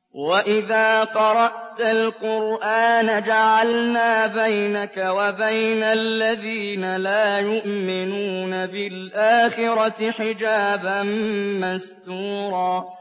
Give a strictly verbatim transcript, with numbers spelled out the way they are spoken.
وَإِذَا قَرَأْتَ الْقُرْآنَ جَعَلْنَا بَيْنَكَ وَبَيْنَ الَّذِينَ لَا يُؤْمِنُونَ بِالْآخِرَةِ حِجَابًا مَّسْتُورًا